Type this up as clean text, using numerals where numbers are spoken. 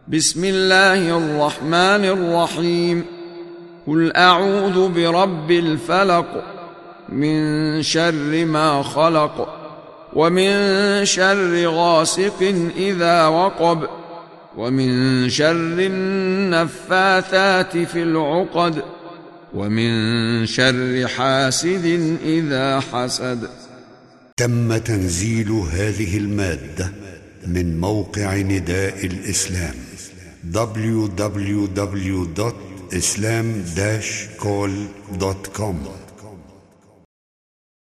بسم الله الرحمن الرحيم. قل أعوذ برب الفلق من شر ما خلق ومن شر غاسق إذا وقب ومن شر النفاثات في العقد ومن شر حاسد إذا حسد. تم تنزيل هذه المادة من موقع نداء الإسلام www.islam-call.com